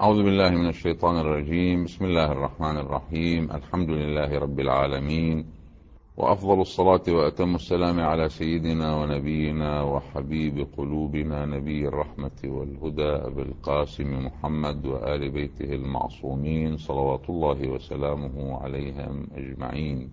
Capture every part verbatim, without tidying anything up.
أعوذ بالله من الشيطان الرجيم. بسم الله الرحمن الرحيم. الحمد لله رب العالمين، وأفضل الصلاة وأتم السلام على سيدنا ونبينا وحبيب قلوبنا نبي الرحمة والهدى أبي القاسم محمد وآل بيته المعصومين صلوات الله وسلامه عليهم أجمعين.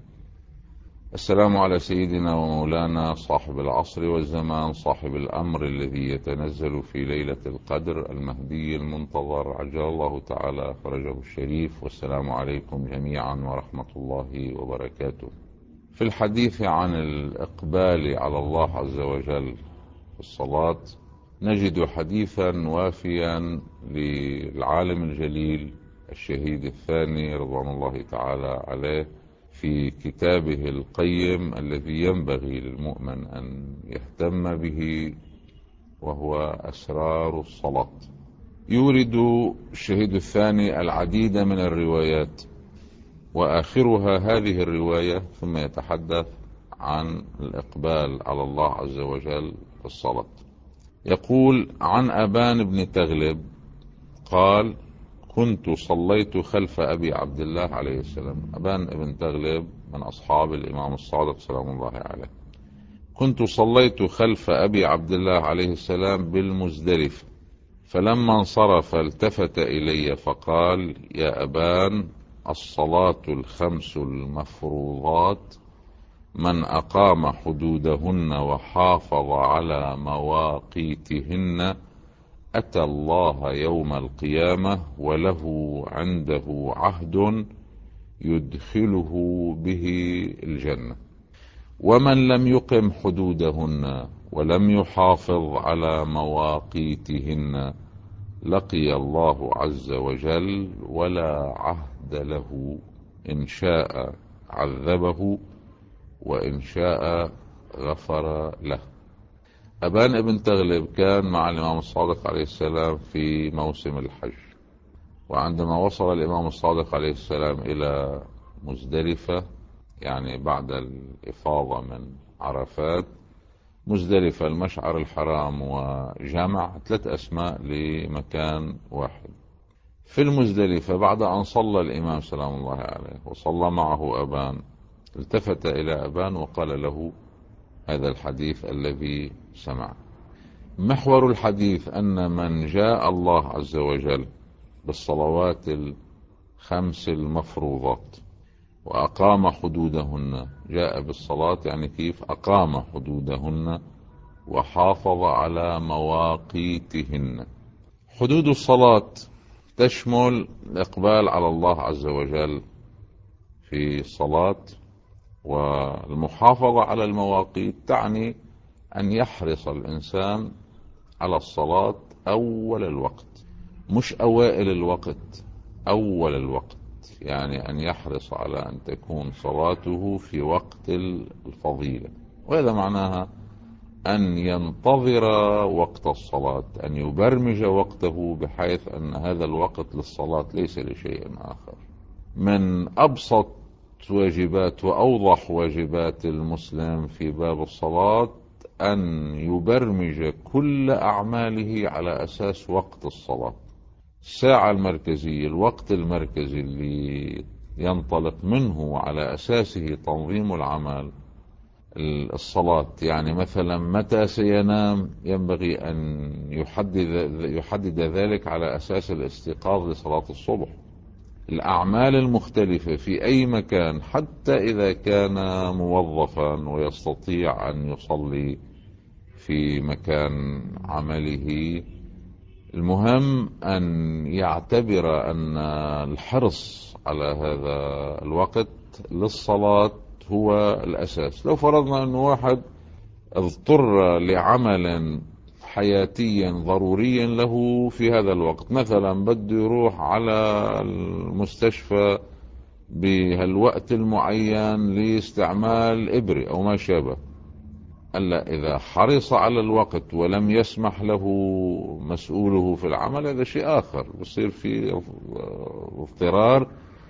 السلام على سيدنا ومولانا صاحب العصر والزمان، صاحب الأمر الذي يتنزل في ليلة القدر، المهدي المنتظر عجل الله تعالى فرجه الشريف. والسلام عليكم جميعا ورحمة الله وبركاته. في الحديث عن الإقبال على الله عز وجل في الصلاة نجد حديثا وافيا للعالم الجليل الشهيد الثاني رضوان الله تعالى عليه في كتابه القيم الذي ينبغي للمؤمن أن يهتم به، وهو أسرار الصلاة. يورد الشهيد الثاني العديد من الروايات، وآخرها هذه الرواية، ثم يتحدث عن الإقبال على الله عز وجل في الصلاة. يقول: عن أبان بن تغلب قال: كنت صليت خلف أبي عبد الله عليه السلام. أبان بن تغلب من أصحاب الإمام الصادق سلام الله عليه. كنت صليت خلف أبي عبد الله عليه السلام بالمزدلفة، فلما انصرف التفت إلي فقال: يا أبان، الصلاة الخمس المفروضات من أقام حدودهن وحافظ على مواقيتهن أتى الله يوم القيامة وله عنده عهد يدخله به الجنة، ومن لم يقم حدودهن ولم يحافظ على مواقيتهن لقي الله عز وجل ولا عهد له، إن شاء عذبه وإن شاء غفر له. أبان بن تغلب كان مع الإمام الصادق عليه السلام في موسم الحج، وعندما وصل الإمام الصادق عليه السلام إلى مزدلفة، يعني بعد الإفاضة من عرفات، مزدلفة المشعر الحرام وجمع، ثلاث أسماء لمكان واحد. في المزدلفة بعد أن صلى الإمام سلام الله عليه وصلى معه أبان، التفت إلى أبان وقال له هذا الحديث الذي سمع. محور الحديث أن من جاء الله عز وجل بالصلوات الخمس المفروضات وأقام حدودهن، جاء بالصلاة يعني كيف أقام حدودهن وحافظ على مواقيتهن. حدود الصلاة تشمل الإقبال على الله عز وجل في الصلاة، والمحافظة على المواقيت تعني أن يحرص الإنسان على الصلاة أول الوقت، مش أوائل الوقت، أول الوقت، يعني أن يحرص على أن تكون صلاته في وقت الفضيلة. وهذا معناها أن ينتظر وقت الصلاة، أن يبرمج وقته بحيث أن هذا الوقت للصلاة ليس لشيء آخر. من أبسط واجبات وأوضح واجبات المسلم في باب الصلاة أن يبرمج كل أعماله على أساس وقت الصلاة. الساعة المركزية، الوقت المركزي اللي ينطلق منه على أساسه تنظيم العمل الصلاة. يعني مثلا متى سينام ينبغي أن يحدد, يحدد ذلك على أساس الاستيقاظ لصلاة الصبح. الأعمال المختلفة في أي مكان، حتى إذا كان موظفا ويستطيع أن يصلي في مكان عمله، المهم أن يعتبر أن الحرص على هذا الوقت للصلاة هو الأساس. لو فرضنا أن واحد اضطر لعمل حياتيا ضروريا له في هذا الوقت، مثلا بده يروح على المستشفى بهالوقت المعين لاستعمال إبرة أو ما شابه، ألا إذا حرص على الوقت ولم يسمح له مسؤوله في العمل هذا شيء آخر، بصير في اضطرار.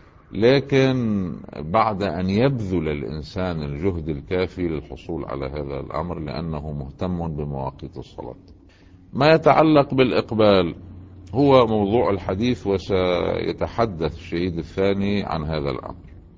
لكن بعد أن يبذل الإنسان الجهد الكافي للحصول على هذا الأمر، لأنه مهتم بمواقيت الصلاة. ما يتعلق بالإقبال هو موضوع الحديث، وسيتحدث الشهيد الثاني عن هذا الأمر.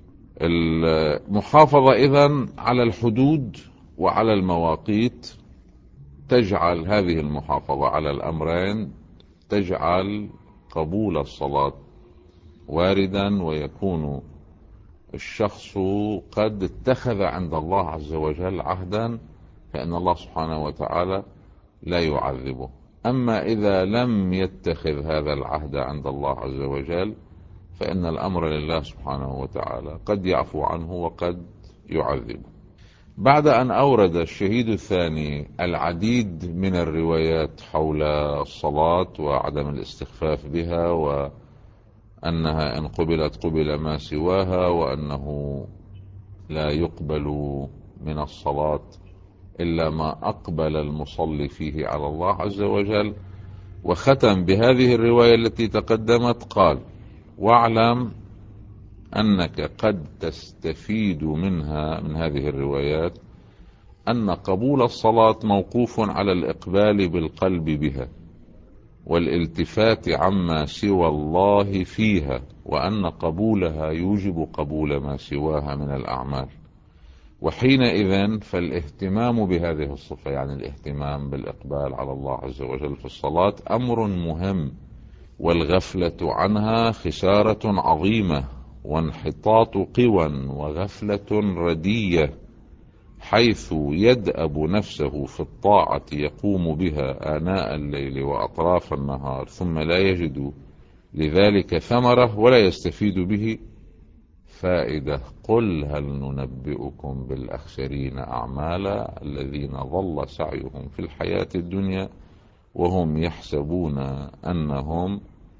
المحافظة إذن على الحدود وعلى المواقيت تجعل هذه المحافظة على الأمرين تجعل قبول الصلاة واردا، ويكون الشخص قد اتخذ عند الله عز وجل عهدا، فإن الله سبحانه وتعالى لا يعذبه. أما إذا لم يتخذ هذا العهد عند الله عز وجل فإن الأمر لله سبحانه وتعالى، قد يعفو عنه وقد يعذبه. بعد أن أورد الشهيد الثاني العديد من الروايات حول الصلاة وعدم الاستخفاف بها، وأنها إن قبلت قبل ما سواها، وأنه لا يقبل من الصلاة إلا ما أقبل المصلي فيه على الله عز وجل، وختم بهذه الرواية التي تقدمت، قال: واعلم أنك قد تستفيد منها من هذه الروايات أن قبول الصلاة موقوف على الإقبال بالقلب بها والالتفات عما سوى الله فيها، وأن قبولها يوجب قبول ما سواها من الأعمال. وحينئذ فالاهتمام بهذه الصفة، يعني الاهتمام بالإقبال على الله عز وجل في الصلاة، أمر مهم، والغفلة عنها خسارة عظيمة وانحطاط قوى وغفلة ردية، حيث يدأب نفسه في الطاعة يقوم بها آناء الليل وأطراف النهار، ثم لا يجد لذلك ثمرة ولا يستفيد به فائدة. قل هل ننبئكم بالأخسرين أعمالا الذين ضل سعيهم في الحياة الدنيا وهم يحسبون أنهم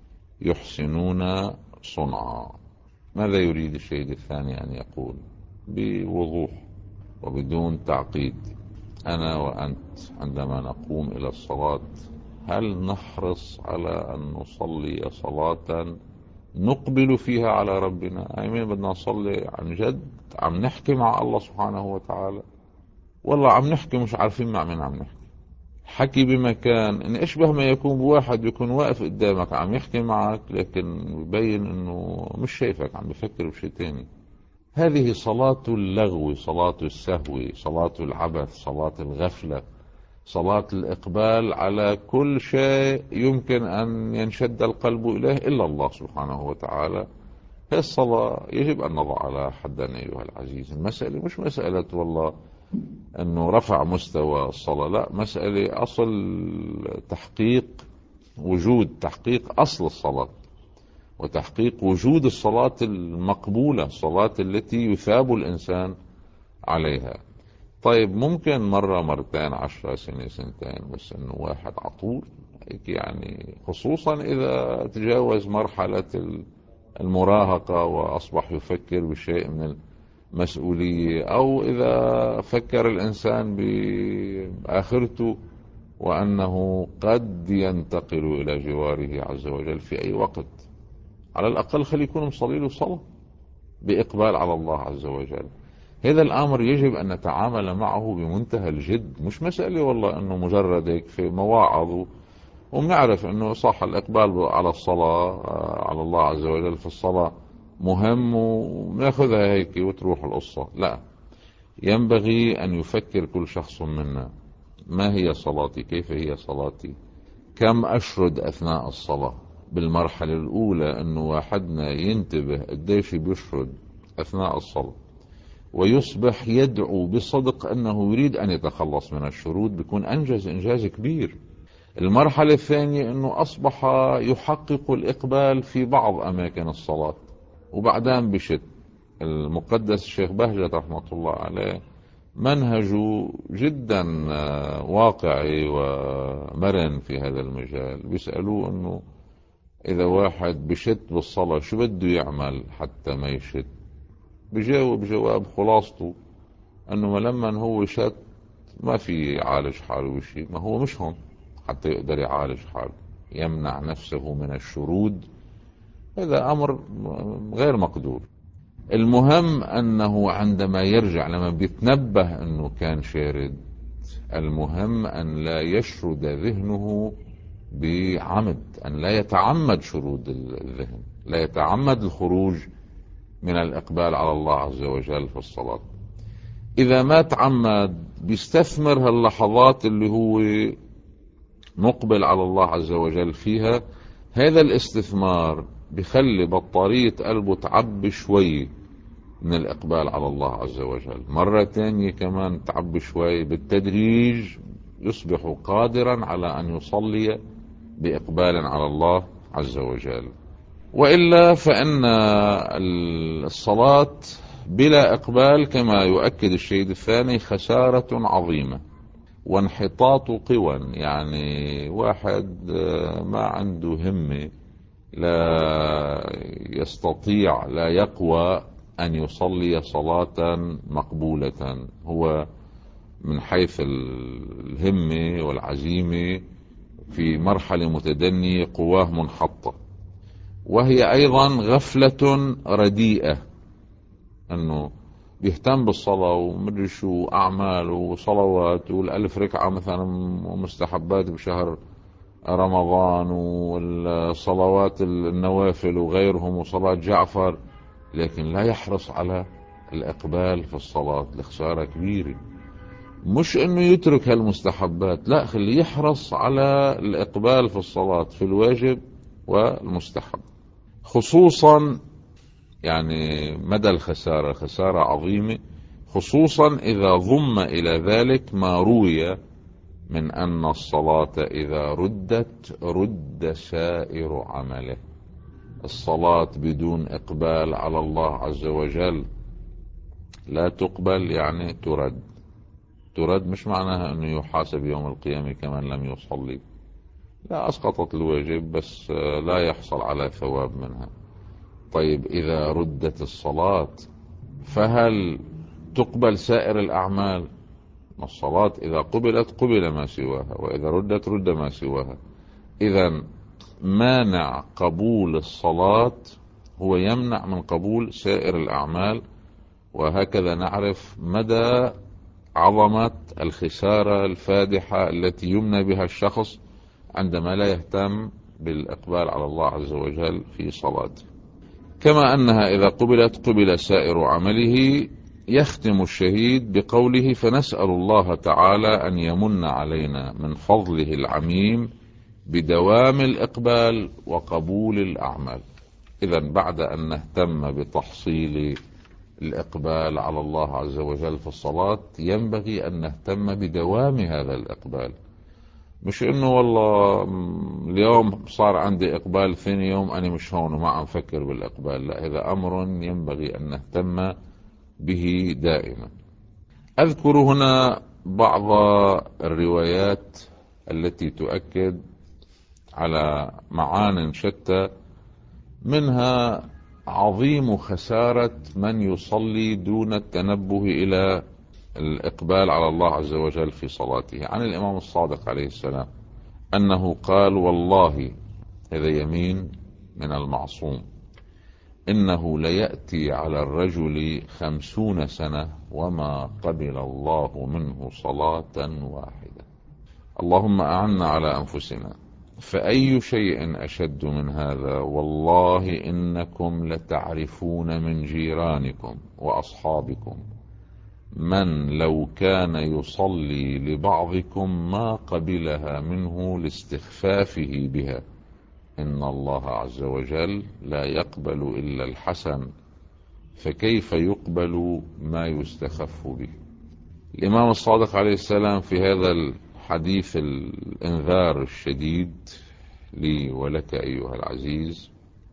يحسنون صنعا. ماذا يريد الشهيد الثاني أن يقول بوضوح وبدون تعقيد؟ أنا وأنت عندما نقوم إلى الصلاة هل نحرص على أن نصلي صلاة نقبل فيها على ربنا؟ أيمين بدنا نصلي عن جد عم نحكي مع الله سبحانه وتعالى، والله عم نحكي مش عارفين مع مين عم نحكي؟ حكي بمكان إن إشبه ما يكون بواحد يكون واقف قدامك عم يحكي معك، لكن يبين إنه مش شايفك، عم بفكر بشيء تاني. هذه صلاة اللغو، صلاة السهو، صلاة العبث، صلاة الغفلة، صلاة الإقبال على كل شيء يمكن أن ينشد القلب إليه إلا الله سبحانه وتعالى. هذه الصلاة يجب أن نضع على حدا أيها العزيز. المسألة مش مسألة والله أنه رفع مستوى الصلاة، لا، مسألة أصل تحقيق وجود، تحقيق أصل الصلاة، وتحقيق وجود الصلاة المقبولة، الصلاة التي يثاب الإنسان عليها. طيب ممكن مرة مرتين عشرة سنة سنتين، بس انه واحد عطول يعني، خصوصا اذا تجاوز مرحلة المراهقة واصبح يفكر بشيء من المسؤولية، او اذا فكر الانسان بآخرته وانه قد ينتقل الى جواره عز وجل في اي وقت، على الاقل خلي يكون مصلي له صلاة بإقبال على الله عز وجل. هذا الأمر يجب أن نتعامل معه بمنتهى الجد، مش مسألة والله أنه مجرد هيك في مواعظ، وبنعرف أنه صح الإقبال على الصلاة على الله عز وجل في الصلاة مهم وناخذها هيك وتروح القصة. لا، ينبغي أن يفكر كل شخص منا: ما هي صلاتي؟ كيف هي صلاتي؟ كم أشرد أثناء الصلاة؟ بالمرحلة الأولى أنه واحدنا ينتبه قديش بيشرد أثناء الصلاة، ويصبح يدعو بصدق أنه يريد أن يتخلص من الشرود، بيكون أنجز إنجاز كبير. المرحلة الثانية أنه أصبح يحقق الإقبال في بعض أماكن الصلاة، وبعدين بشت. المقدس الشيخ بهجت رحمة الله عليه منهجه جدا واقعي ومرن في هذا المجال. بيسألوه أنه إذا واحد بشت بالصلاة شو بده يعمل حتى ما يشت؟ بجاوب جواب خلاصته أنه لما هو شت ما في يعالج حاله بشيء، ما هو مش هون حتى يقدر يعالج حاله، يمنع نفسه من الشرود. هذا أمر غير مقدور. المهم أنه عندما يرجع لما بيتنبه أنه كان شارد، المهم أن لا يشرد ذهنه بعمد، أن لا يتعمد شرود الذهن، لا يتعمد الخروج من الإقبال على الله عز وجل في الصلاة. إذا ما تعمد بيستثمر هاللحظات اللي هو مقبل على الله عز وجل فيها، هذا الاستثمار بيخلي بطارية قلبه تعبي شوي من الإقبال على الله عز وجل، مرة تانية كمان تعبي شوي، بالتدريج يصبح قادرا على أن يصلي بإقبال على الله عز وجل. وإلا فإن الصلاة بلا إقبال كما يؤكد الشهيد الثاني خسارة عظيمة وانحطاط قوى، يعني واحد ما عنده همة، لا يستطيع، لا يقوى أن يصلي صلاة مقبولة، هو من حيث الهمة والعزيمة في مرحلة متدنية قواه منحطة، وهي أيضا غفلة رديئة، أنه بيهتم بالصلاة ومدري شو أعمال وصلوات والألف ركعة مثلا ومستحبات بشهر رمضان والصلوات النوافل وغيرهم وصلاة جعفر، لكن لا يحرص على الإقبال في الصلاة. لخسارة كبيرة، مش أنه يترك هالمستحبات، لا، خليه يحرص على الإقبال في الصلاة في الواجب والمستحب، خصوصا يعني مدى الخسارة خسارة عظيمة، خصوصا إذا ضم إلى ذلك ما روي من أن الصلاة إذا ردت رد سائر عمله. الصلاة بدون إقبال على الله عز وجل لا تقبل، يعني ترد. ترد مش معناها أنه يحاسب يوم القيامة كمن لم يصلي، لا، أسقطت الواجب بس لا يحصل على ثواب منها. طيب إذا ردت الصلاة فهل تقبل سائر الأعمال؟ الصلاة إذا قبلت قبل ما سواها، وإذا ردت رد ما سواها. إذن مانع قبول الصلاة هو يمنع من قبول سائر الأعمال، وهكذا نعرف مدى عظمة الخسارة الفادحة التي يمنى بها الشخص عندما لا يهتم بالإقبال على الله عز وجل في صلاته. كما أنها إذا قبلت قبل سائر عمله. يختم الشهيد بقوله: فنسأل الله تعالى أن يمن علينا من فضله العميم بدوام الإقبال وقبول الأعمال. إذن بعد أن نهتم بتحصيل الإقبال على الله عز وجل في الصلاة، ينبغي أن نهتم بدوام هذا الإقبال، مش إنه والله اليوم صار عندي إقبال، ثاني يوم أنا مش هون وما عم فكر بالإقبال. لا، هذا أمر ينبغي أن نهتم به دائما. أذكر هنا بعض الروايات التي تؤكد على معان شتى، منها عظيم خسارة من يصلي دون التنبه إلى الإقبال على الله عز وجل في صلاته. عن الإمام الصادق عليه السلام أنه قال: والله، هذا يمين من المعصوم، إنه ليأتي على الرجل خمسون سنة وما قبل الله منه صلاة واحدة. اللهم أعنا على أنفسنا، فأي شيء أشد من هذا؟ والله إنكم لتعرفون من جيرانكم وأصحابكم من لو كان يصلي لبعضكم ما قبلها منه لاستخفافه بها، إن الله عز وجل لا يقبل إلا الحسن، فكيف يقبل ما يستخف به؟ الإمام الصادق عليه السلام في هذا الحديث الإنذار الشديد لي ولك أيها العزيز،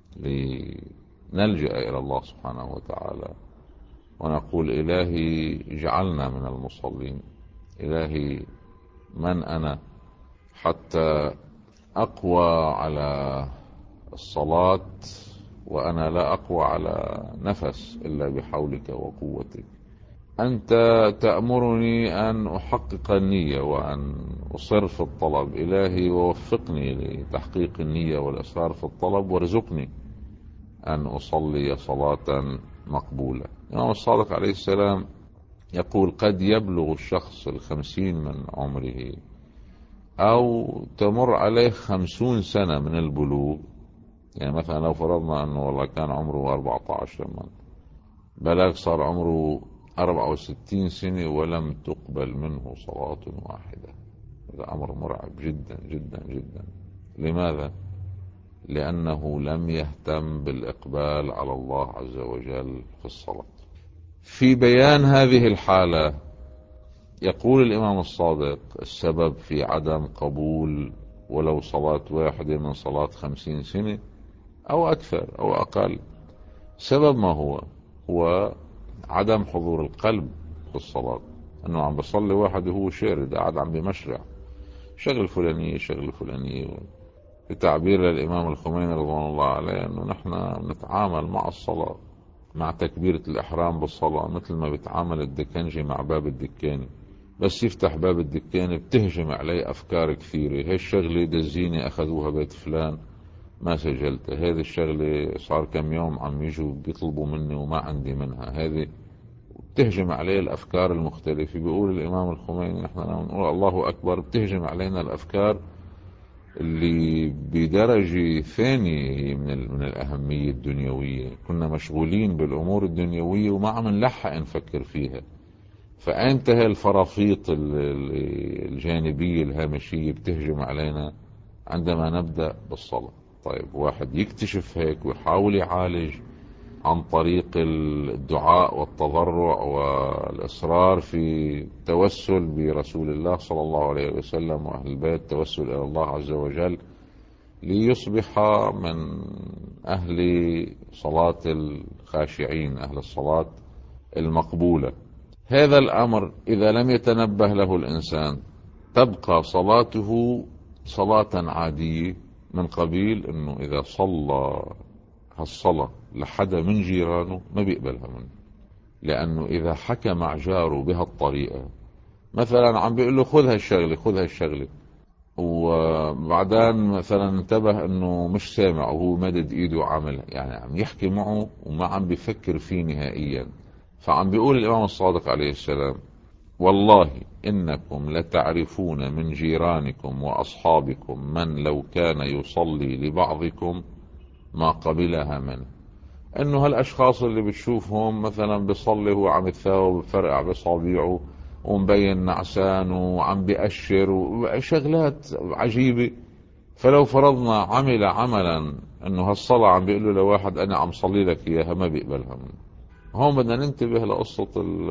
لنلجأ إلى الله سبحانه وتعالى ونقول: إلهي اجعلنا من المصلين. إلهي من أنا حتى أقوى على الصلاة وأنا لا أقوى على نفس إلا بحولك وقوتك؟ أنت تأمرني أن أحقق النية وأن أصر في الطلب. إلهي ووفقني لتحقيق النية والإصرار في الطلب، وارزقني أن أصلي صلاة مقبولة. الإمام الصادق عليه السلام يقول: قد يبلغ الشخص الخمسين من عمره أو تمر عليه خمسون سنة من البلوغ. يعني مثلا لو فرضنا أنه والله كان عمره أربعة عشر لما بلغ، صار عمره أربعة وستين سنة ولم تقبل منه صلاة واحدة. هذا أمر مرعب جدا جدا جدا. لماذا؟ لأنه لم يهتم بالإقبال على الله عز وجل في الصلاة. في بيان هذه الحالة يقول الإمام الصادق: السبب في عدم قبول ولو صلاة واحدة من صلاة خمسين سنة أو أكثر أو أقل، سبب ما هو؟ هو عدم حضور القلب في الصلاة. أنه عم بصلي واحد وهو شارد قاعد عم بمشرع شغل فلانية شغل فلانية. بتعبير للإمام الخميني رضوان الله عليه أنه نحن نتعامل مع الصلاة، مع تكبيرة الإحرام بالصلاة، مثل ما بتعامل الدكنجي مع باب الدكاني. بس يفتح باب الدكاني بتهجم عليه أفكار كثيرة. هاي الشغلة دزيني أخذوها بيت فلان ما سجلتها، هذه الشغلة صار كم يوم عم يجوا بيطلبوا مني وما عندي منها، هذه بتهجم عليه الأفكار المختلفة. بيقول الإمام الخميني نحن نقول الله أكبر بتهجم علينا الأفكار اللي بدرجة ثانية من من الأهمية الدنيوية. كنا مشغولين بالأمور الدنيوية وما عم نلحق نفكر فيها. فأنتهى الفرافيط الجانبية الهامشية بتهجم علينا عندما نبدأ بالصلاة. طيب واحد يكتشف هيك ويحاول يعالج عن طريق الدعاء والتضرع والإصرار في التوسل برسول الله صلى الله عليه وسلم وأهل البيت، توسل إلى الله عز وجل ليصبح من أهل صلاة الخاشعين، أهل الصلاة المقبولة. هذا الأمر إذا لم يتنبه له الإنسان تبقى صلاته صلاة عادية، من قبيل أنه إذا صلى هالصلاة لحدا من جيرانه ما بيقبلها منه. لأنه إذا حكى مع جاره بهالطريقة، مثلا عم بيقول له خذ هالشغلة خذ هالشغلة، وبعدين مثلا انتبه أنه مش سامع وهو مدد إيده وعاملها، يعني عم يحكي معه وما عم بيفكر فيه نهائيا. فعم بيقول الإمام الصادق عليه السلام: والله إنكم لتعرفون من جيرانكم وأصحابكم من لو كان يصلي لبعضكم ما قبلها منه. انه هالاشخاص اللي بتشوفهم مثلا بيصلي هو عم يتثاوب بفرقع بصابيعه ومبين نعسان وعم بيأشر وشغلات عجيبة، فلو فرضنا عمل عملا انه هالصلاة عم بيقول له لواحد انا عم صلي لك اياها ما بيقبلها منه. هون بدنا ننتبه لقصة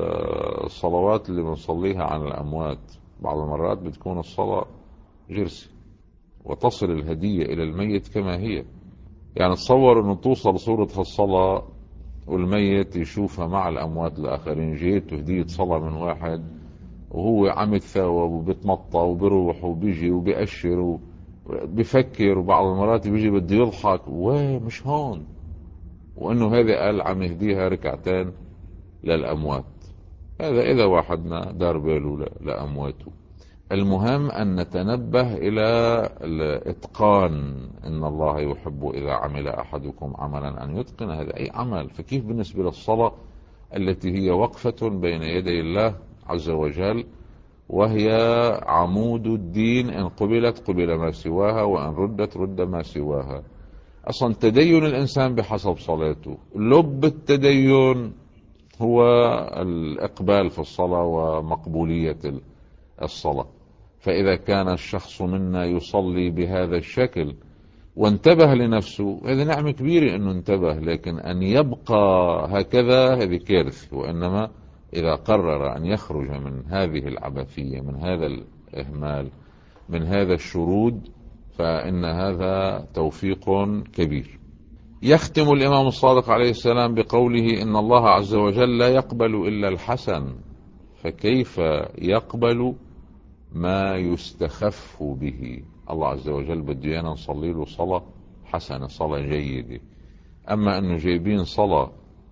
الصلوات اللي بنصليها عن الأموات. بعض المرات بتكون الصلاة جرسي وتصل الهدية إلى الميت كما هي. يعني تصور أنه توصل صورة هالصلاة والميت يشوفها مع الأموات الآخرين. جيت هدية صلاة من واحد وهو عم يتثاوب وبيتمطى وبيروح وبيجي وبيأشر وبيفكر، وبعض المرات بيجي بده يضحك ومش هون، وأنه هذا قال عم يهديها ركعتين للأموات. هذا إذا واحدنا دار باله لأمواته. المهم أن نتنبه إلى الإتقان. إن الله يحب إذا عمل أحدكم عملا أن يتقن. هذا أي عمل، فكيف بالنسبة للصلاة التي هي وقفة بين يدي الله عز وجل، وهي عمود الدين، إن قبلت قبل ما سواها وإن ردت رد ما سواها. أصلا تدين الإنسان بحسب صلاته. لب التدين هو الإقبال في الصلاة ومقبولية الصلاة. فإذا كان الشخص منا يصلي بهذا الشكل وانتبه لنفسه، هذه نعمة كبيرة أنه انتبه، لكن أن يبقى هكذا هذه كارثة. وإنما إذا قرر أن يخرج من هذه العبثية، من هذا الإهمال، من هذا الشرود، فإن هذا توفيق كبير. يختم الإمام الصادق عليه السلام بقوله: إن الله عز وجل لا يقبل إلا الحسن، فكيف يقبل ما يستخف به؟ الله عز وجل بده ايانا نصلي له صلاة حسنة، صلاة جيدة. أما أنه جايبين صلاة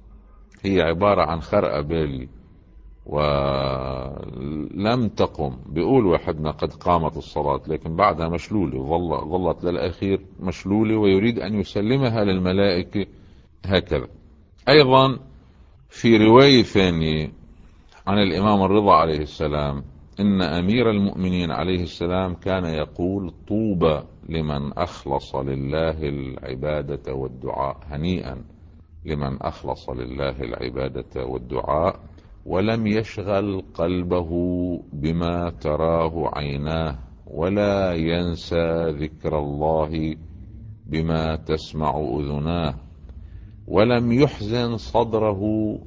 هي عبارة عن خرقة بالي ولم تقم، بيقول واحدنا قد قامت الصلاة لكن بعدها مشلولة، ظلت للأخير مشلولة، ويريد أن يسلمها للملائكة هكذا. أيضا في رواية ثانية عن الإمام الرضا عليه السلام إن أمير المؤمنين عليه السلام كان يقول: طوبى لمن أخلص لله العبادة والدعاء، هنيئا لمن أخلص لله العبادة والدعاء ولم يشغل قلبه بما تراه عيناه، ولا ينسى ذكر الله بما تسمع أذناه، ولم يحزن صدره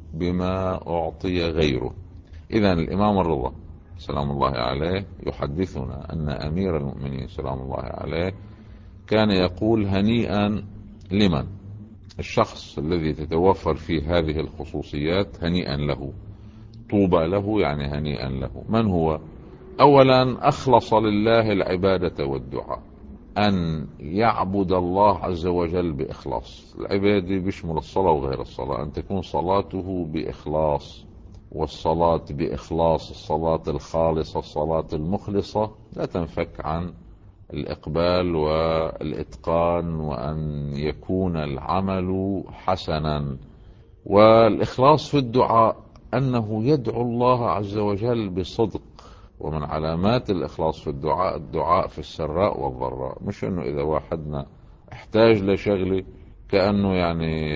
بما أعطي غيره. إذن الإمام الرضا سلام الله عليه يحدثنا أن أمير المؤمنين سلام الله عليه كان يقول: هنيئا لمن، الشخص الذي تتوفر فيه هذه الخصوصيات هنيئا له، طوبى له يعني هنيئا له. من هو؟ أولا أخلص لله العبادة والدعاء، أن يعبد الله عز وجل بإخلاص. العبادة بيشمل الصلاة وغير الصلاة، أن تكون صلاته بإخلاص، والصلاة بإخلاص، الصلاة الخالصة، الصلاة المخلصة لا تنفك عن الإقبال والإتقان، وأن يكون العمل حسنا. والإخلاص في الدعاء أنه يدعو الله عز وجل بصدق، ومن علامات الإخلاص في الدعاء الدعاء في السراء والضراء، مش أنه إذا واحدنا احتاج لشغله كأنه يعني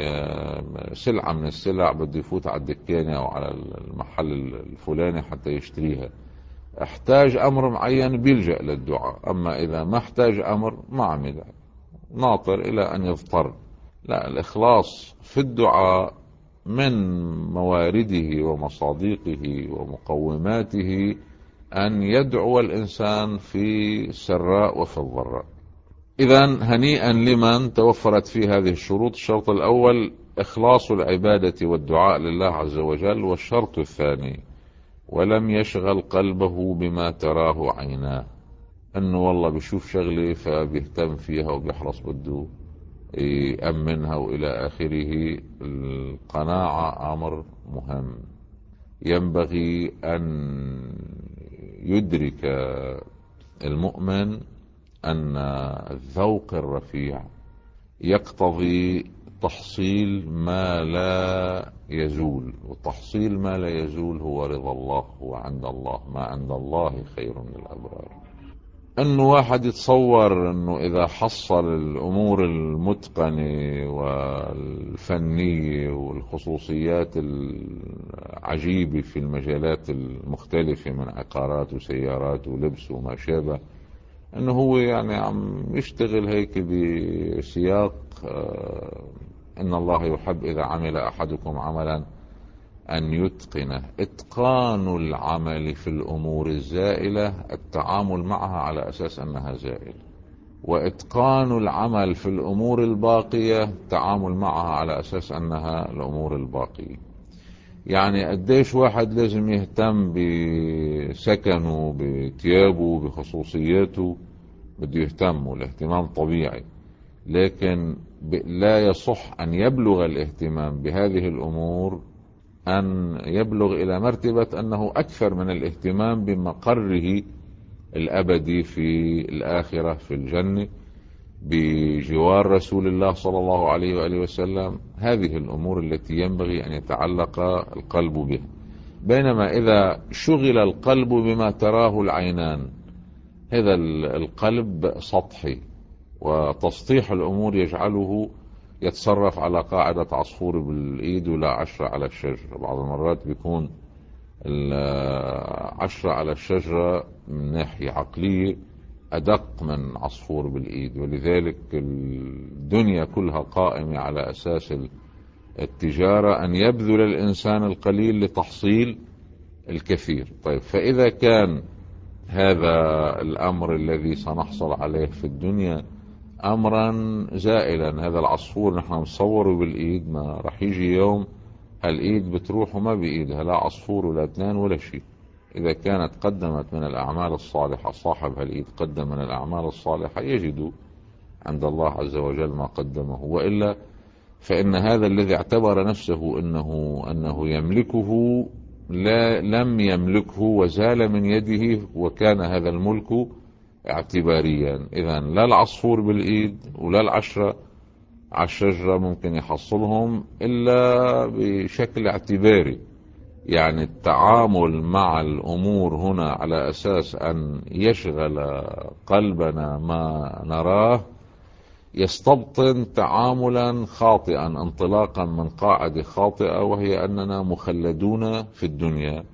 سلعة من السلع بده يفوت على الدكانة أو على المحل الفلاني حتى يشتريها، احتاج أمر معين بيلجأ للدعاء. أما إذا ما احتاج أمر ما عمل، ناطر إلى أن يضطر. لا، الإخلاص في الدعاء من موارده ومصادقه ومقوماته أن يدعو الإنسان في السراء وفي الضراء. إذن هنيئا لمن توفرت فيه هذه الشروط. الشرط الأول إخلاص العبادة والدعاء لله عز وجل، والشرط الثاني ولم يشغل قلبه بما تراه عيناه، أنه والله بيشوف شغلة فبيهتم فيها وبيحرص بده يأمنها وإلى آخره. القناعة أمر مهم، ينبغي أن يدرك المؤمن أن الذوق الرفيع يقتضي تحصيل ما لا يزول، وتحصيل ما لا يزول هو رضا الله، هو عند الله، ما عند الله خير للأبرار. أنه واحد يتصور أنه إذا حصل الأمور المتقنة والفنية والخصوصيات العجيبة في المجالات المختلفة من عقارات وسيارات ولبس وما شابه، أنه هو يعني عم يشتغل هيك بسياق إن الله يحب إذا عمل أحدكم عملا أن يتقنه. إتقان العمل في الأمور الزائلة التعامل معها على أساس أنها زائلة، وإتقان العمل في الأمور الباقية التعامل معها على أساس أنها الأمور الباقية. يعني قديش واحد لازم يهتم بسكنه، بثيابه، بخصوصياته، بده يهتم، والاهتمام طبيعي، لكن لا يصح أن يبلغ الاهتمام بهذه الأمور أن يبلغ إلى مرتبة أنه أكثر من الاهتمام بمقره الأبدي في الآخرة في الجنة بجوار رسول الله صلى الله عليه وآله وسلم. هذه الأمور التي ينبغي أن يتعلق القلب بها. بينما إذا شغل القلب بما تراه العينان، هذا القلب سطحي، وتسطيح الأمور يجعله يتصرف على قاعدة عصفور بالإيد ولا عشرة على الشجرة. بعض المرات بيكون العشرة على الشجرة من ناحية عقلية أدق من عصفور بالإيد، ولذلك الدنيا كلها قائمة على أساس التجارة، أن يبذل الإنسان القليل لتحصيل الكثير. طيب، فإذا كان هذا الأمر الذي سنحصل عليه في الدنيا أمرا زائلا، هذا العصفور نحن نصوره بالإيد، ما رح يجي يوم الإيد بتروح وما بإيدها لا عصفور ولا اثنان ولا شيء. إذا كانت قدمت من الأعمال الصالحة، صاحب هالإيد قدم من الأعمال الصالحة، يجد عند الله عز وجل ما قدمه، وإلا فإن هذا الذي اعتبر نفسه أنه, أنه يملكه لا لم يملكه وزال من يده، وكان هذا الملك اعتباريا. إذن لا العصفور بالإيد ولا العشرة على الشجرة ممكن يحصلهم إلا بشكل اعتباري، يعني التعامل مع الأمور هنا على أساس أن يشغل قلبنا ما نراه يستبطن تعاملا خاطئا انطلاقا من قاعدة خاطئة، وهي أننا مخلدون في الدنيا.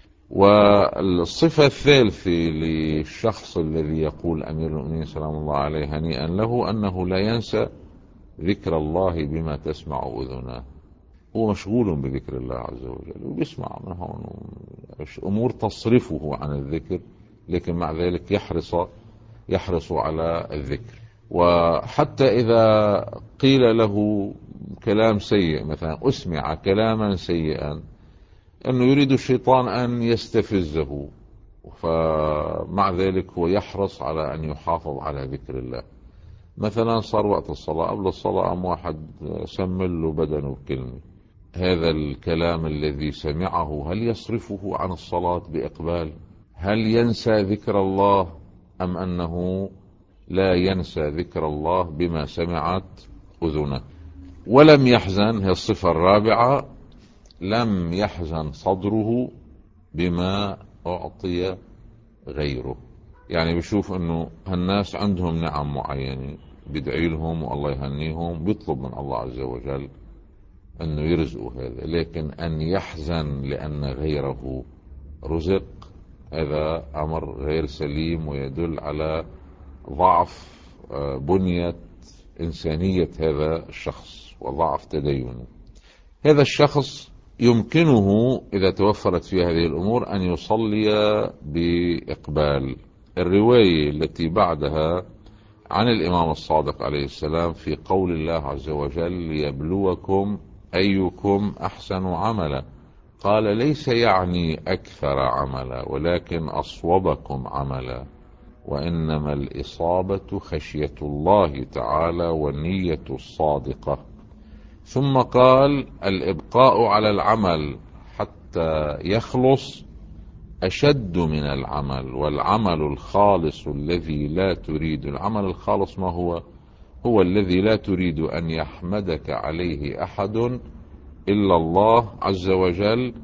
والصفة الثالثة للشخص الذي يقول أمير المؤمنين سلام الله عليه هنيئا له أنه لا ينسى ذكر الله بما تسمع أذناه. هو مشغول بذكر الله عز وجل وبيسمع من هون أمور تصرفه عن الذكر، لكن مع ذلك يحرص يحرص على الذكر. وحتى إذا قيل له كلام سيء، مثلا أسمع كلاما سيئا، أنه يريد الشيطان أن يستفزه، فمع ذلك هو يحرص على أن يحافظ على ذكر الله. مثلا صار وقت الصلاة، قبل الصلاة أم واحد سمل له بدنه بكلمة، هذا الكلام الذي سمعه هل يصرفه عن الصلاة بإقبال؟ هل ينسى ذكر الله أم أنه لا ينسى ذكر الله بما سمعت أذنه؟ ولم يحزن، هي الصفة الرابعة، لم يحزن صدره بما أعطي غيره. يعني بيشوف أنه هالناس عندهم نعم معينة، بيدعي لهم والله يهنيهم، بيطلب من الله عز وجل أنه يرزقوا هذا، لكن أن يحزن لأن غيره رزق، هذا أمر غير سليم ويدل على ضعف بنية إنسانية هذا الشخص وضعف تدينه. هذا الشخص يمكنه إذا توفرت فيه هذه الأمور أن يصلي بإقبال. الرواية التي بعدها عن الإمام الصادق عليه السلام في قول الله عز وجل ليبلوكم أيكم أحسن عملا، قال ليس يعني أكثر عملا ولكن أصوبكم عملا، وإنما الإصابة خشية الله تعالى والنية الصادقة. ثم قال الإبقاء على العمل حتى يخلص أشد من العمل، والعمل الخالص الذي لا تريد، العمل الخالص ما هو؟ هو الذي لا تريد أن يحمدك عليه أحد إلا الله عز وجل،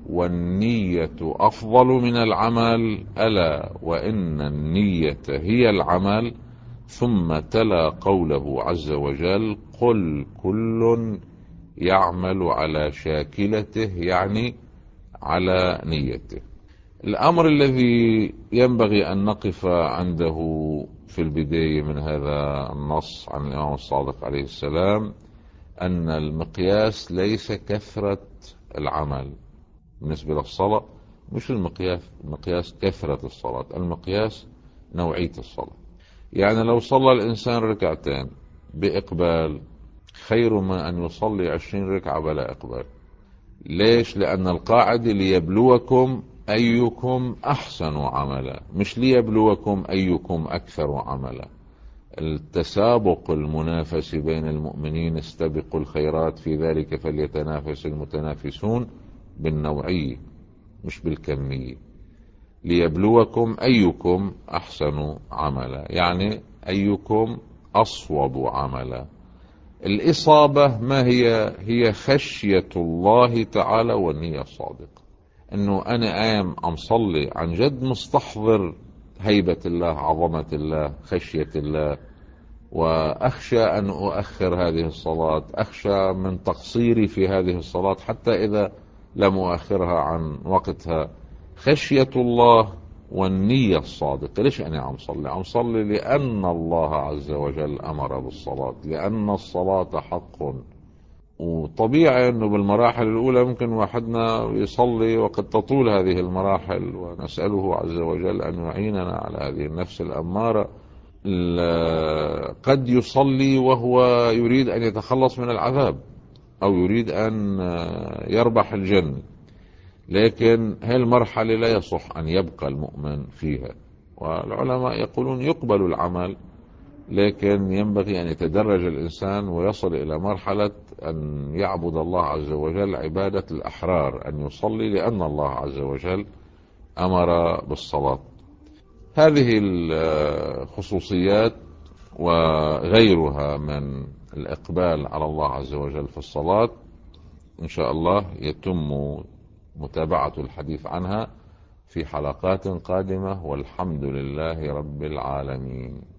والنية أفضل من العمل، ألا وإن النية هي العمل. ثم تلا قوله عز وجل قل كل يعمل على شاكلته، يعني على نيته. الأمر الذي ينبغي أن نقف عنده في البداية من هذا النص عن الإمام الصادق عليه السلام أن المقياس ليس كثرة العمل بالنسبة للصلاة، مش المقياس مقياس كثرة الصلاة، المقياس نوعية الصلاة. يعني لو صلى الإنسان ركعتين بإقبال خير من أن يصلي عشرين ركعة بلا إقبال. ليش؟ لأن القاعدة ليبلوكم أيكم أحسن عملا، مش ليبلوكم أيكم أكثر عملا. التسابق المنافس بين المؤمنين، استبقوا الخيرات في ذلك فليتنافس المتنافسون، بالنوعية مش بالكمية. ليبلوكم أيكم أحسن عملا، يعني أيكم أصوب عملا. الإصابة ما هي؟ هي خشية الله تعالى والنية الصادقة، أنه أنا قايم أم صلي عن جد مستحضر هيبة الله، عظمة الله، خشية الله، وأخشى أن أؤخر هذه الصلاة، أخشى من تقصيري في هذه الصلاة حتى إذا لم أؤخرها عن وقتها. خشية الله والنية الصادقة. ليش أنا عم صلي؟ عم صلي لأن الله عز وجل أمر بالصلاة، لأن الصلاة حق. وطبيعي أنه بالمراحل الأولى ممكن واحدنا يصلي وقد تطول هذه المراحل، ونسأله عز وجل أن يعيننا على هذه النفس الأمارة. قد يصلي وهو يريد أن يتخلص من العذاب أو يريد أن يربح الجنة، لكن هذه المرحلة لا يصح أن يبقى المؤمن فيها. والعلماء يقولون يقبل العمل، لكن ينبغي أن يتدرج الإنسان ويصل إلى مرحلة أن يعبد الله عز وجل عبادة الأحرار، أن يصلي لأن الله عز وجل أمر بالصلاة. هذه الخصوصيات وغيرها من الإقبال على الله عز وجل في الصلاة إن شاء الله يتم متابعة الحديث عنها في حلقات قادمة، والحمد لله رب العالمين.